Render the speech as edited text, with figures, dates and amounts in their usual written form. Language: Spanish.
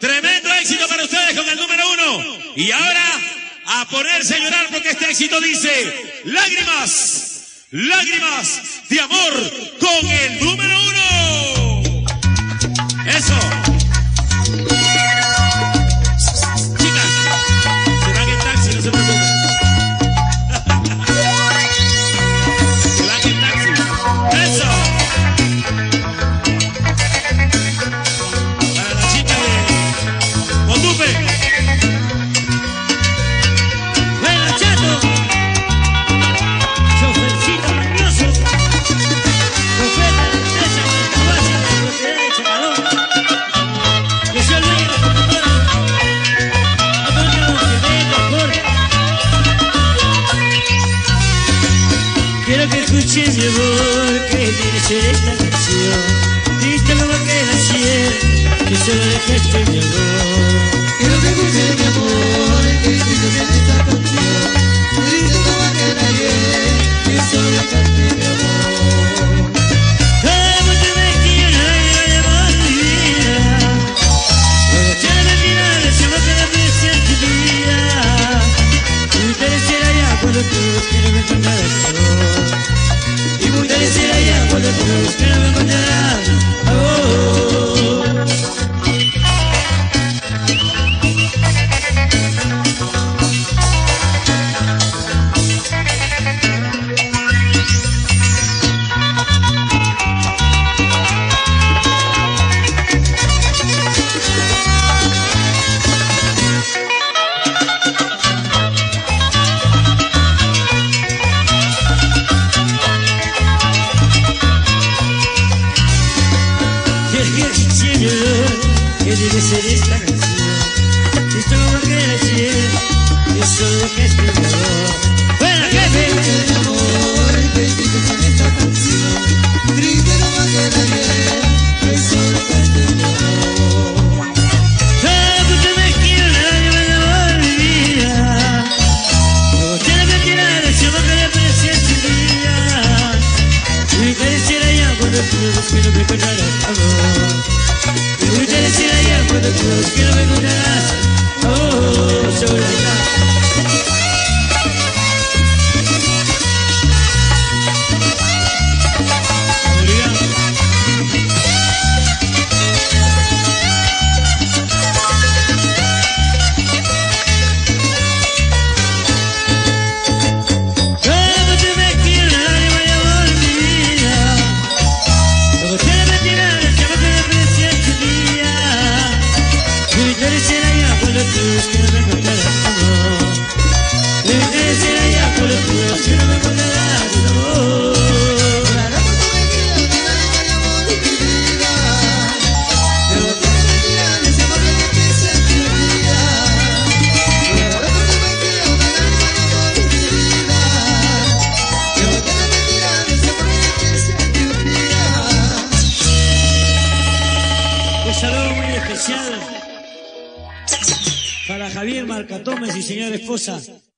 Tremendo éxito para ustedes con el número 1. Y ahora, a ponerse a llorar porque este éxito dice lágrimas, lágrimas de amor con el número 1. Eso. Chicas, se van en taxi, no se preocupen. Se van en taxi. Eso. Para la chica de Motupe. Bueno, chato, chofercito mañoso, profeta de empresa con esta base de propiedad de Chacalón, que soy el dueño de la computadora, otro niño que me transporta. Quiero que escuches mi amor, que tiene que ser esta canción, triste como aquel ayer, que solo dejaste mi amor. Quiero que escuches mi amor, que dices en esta canción, triste como aquel ayer, que solo dejaste mi amor. Como te ves que yo no llevo mi vida, cuando te la mentira, decimos que la pensé en tu vida, muy tarde será ya cuando tú que no me encontrarás amor, y muy tarde será ya cuando tú que no me encontrarás amor. Que debe ser esta canción, triste como aquel ayer, que solo dejaste mi amor. Bueno, jefe, Mi amor, que dices en esta canción, triste como aquel ayer, que solo dejaste mi amor. como te ves que yo no llevo mi vida, cuando te la mentira, decimos que la pensé en tu vida, muy tarde será ya cuando tú que no me encontrarás amor. Muy tarde será ya cuando tú que no me encontrarás amor. Sobre la cama. Como te ves que yo no llevo mi vida, cuando te la mentira, decimos que la pensé en tu vida, muy tarde será ya cuando tú que no me encontrarás amor. Muy tarde será ya cuando tú que no me encontrarás amor. Claro que tú me quieres, mi amor y mi vida, pero que la mentira, decimos que la pensé en tu vida. Claro que tú me quieres, mi amor y mi vida, pero que la mentira, decimos que la pensé en tu vida. Un saludo muy especial para Javier Marcatomes y señora esposa.